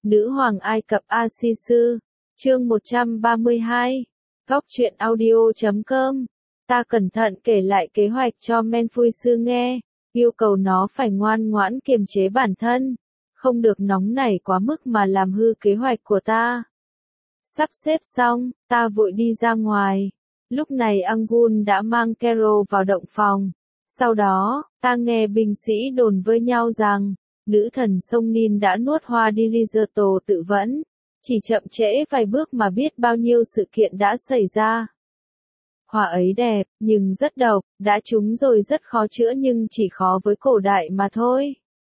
Nữ hoàng Ai Cập A-si-sư, chương 132, góc truyện audio.com. Ta cẩn thận kể lại kế hoạch cho Menfuisu nghe, yêu cầu nó phải ngoan ngoãn kiềm chế bản thân, không được nóng nảy quá mức mà làm hư kế hoạch của ta. Sắp xếp xong, ta vội đi ra ngoài. Lúc này Angun đã mang Kero vào động phòng. Sau đó, ta nghe binh sĩ đồn với nhau rằng, nữ thần sông Nin đã nuốt hoa Diligerto tự vẫn. Chỉ chậm trễ vài bước mà biết bao nhiêu sự kiện đã xảy ra. Hoa ấy đẹp, nhưng rất độc, đã trúng rồi rất khó chữa nhưng chỉ khó với cổ đại mà thôi.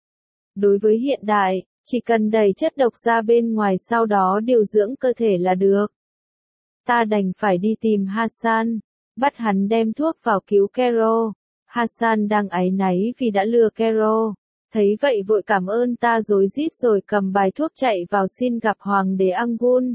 Đối với hiện đại, chỉ cần đẩy chất độc ra bên ngoài sau đó điều dưỡng cơ thể là được. Ta đành phải đi tìm Hassan, bắt hắn đem thuốc vào cứu Kero. Hassan đang áy náy vì đã lừa Kero. Thấy vậy vội cảm ơn ta rối rít rồi cầm bài thuốc chạy vào xin gặp hoàng đế Angun.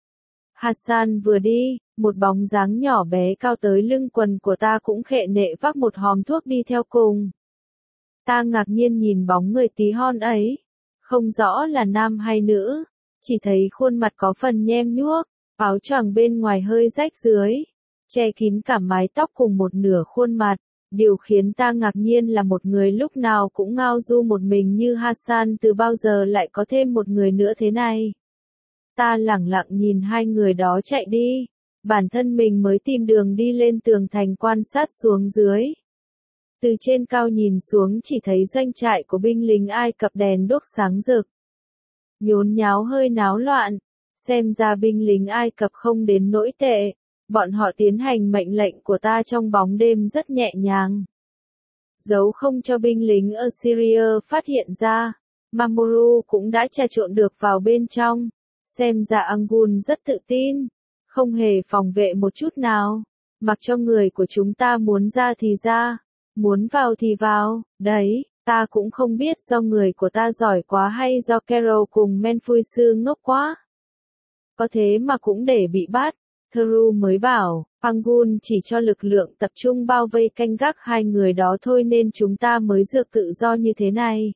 Hassan vừa đi, một bóng dáng nhỏ bé cao tới lưng quần của ta cũng khệ nệ vác một hòm thuốc đi theo cùng. Ta ngạc nhiên nhìn bóng người tí hon ấy, không rõ là nam hay nữ, chỉ thấy khuôn mặt có phần nhem nhuốc, áo choàng bên ngoài hơi rách dưới, che kín cả mái tóc cùng một nửa khuôn mặt. Điều khiến ta ngạc nhiên là một người lúc nào cũng ngao du một mình như Hassan từ bao giờ lại có thêm một người nữa thế này. Ta lẳng lặng nhìn hai người đó chạy đi, bản thân mình mới tìm đường đi lên tường thành quan sát xuống dưới. Từ trên cao nhìn xuống chỉ thấy doanh trại của binh lính Ai Cập đèn đuốc sáng rực. Nhốn nháo hơi náo loạn, xem ra binh lính Ai Cập không đến nỗi tệ. Bọn họ tiến hành mệnh lệnh của ta trong bóng đêm rất nhẹ nhàng. Giấu không cho binh lính Assyria phát hiện ra, Mamoru cũng đã trà trộn được vào bên trong. Xem ra Angun rất tự tin, không hề phòng vệ một chút nào. Mặc cho người của chúng ta muốn ra thì ra, muốn vào thì vào. Đấy, ta cũng không biết do người của ta giỏi quá hay do Kero cùng Menfuisu ngốc quá. Có thế mà cũng để bị bắt. Theru mới bảo, Angun chỉ cho lực lượng tập trung bao vây canh gác hai người đó thôi nên chúng ta mới được tự do như thế này.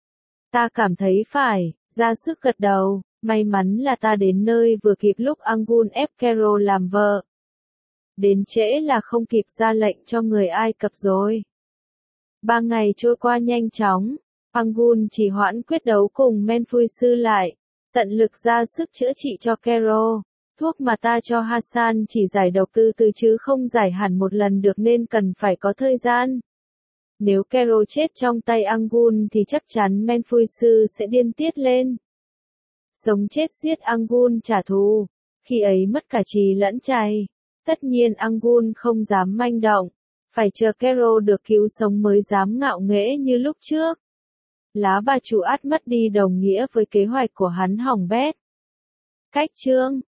Ta cảm thấy phải, ra sức gật đầu, may mắn là ta đến nơi vừa kịp lúc Angun ép Kero làm vợ. Đến trễ là không kịp ra lệnh cho người Ai Cập rồi. 3 ngày trôi qua nhanh chóng, Angun chỉ hoãn quyết đấu cùng Menfuisu lại, tận lực ra sức chữa trị cho Kero. Thuốc mà ta cho Hassan chỉ giải độc từ từ chứ không giải hẳn một lần được nên cần phải có thời gian. Nếu Kero chết trong tay Angun thì chắc chắn Menfuisu sẽ điên tiết lên. Sống chết giết Angun trả thù, khi ấy mất cả trí lẫn chay. Tất nhiên Angun không dám manh động, phải chờ Kero được cứu sống mới dám ngạo nghễ như lúc trước. Lá bà chủ ắt mất đi đồng nghĩa với kế hoạch của hắn hỏng bét. Cách chương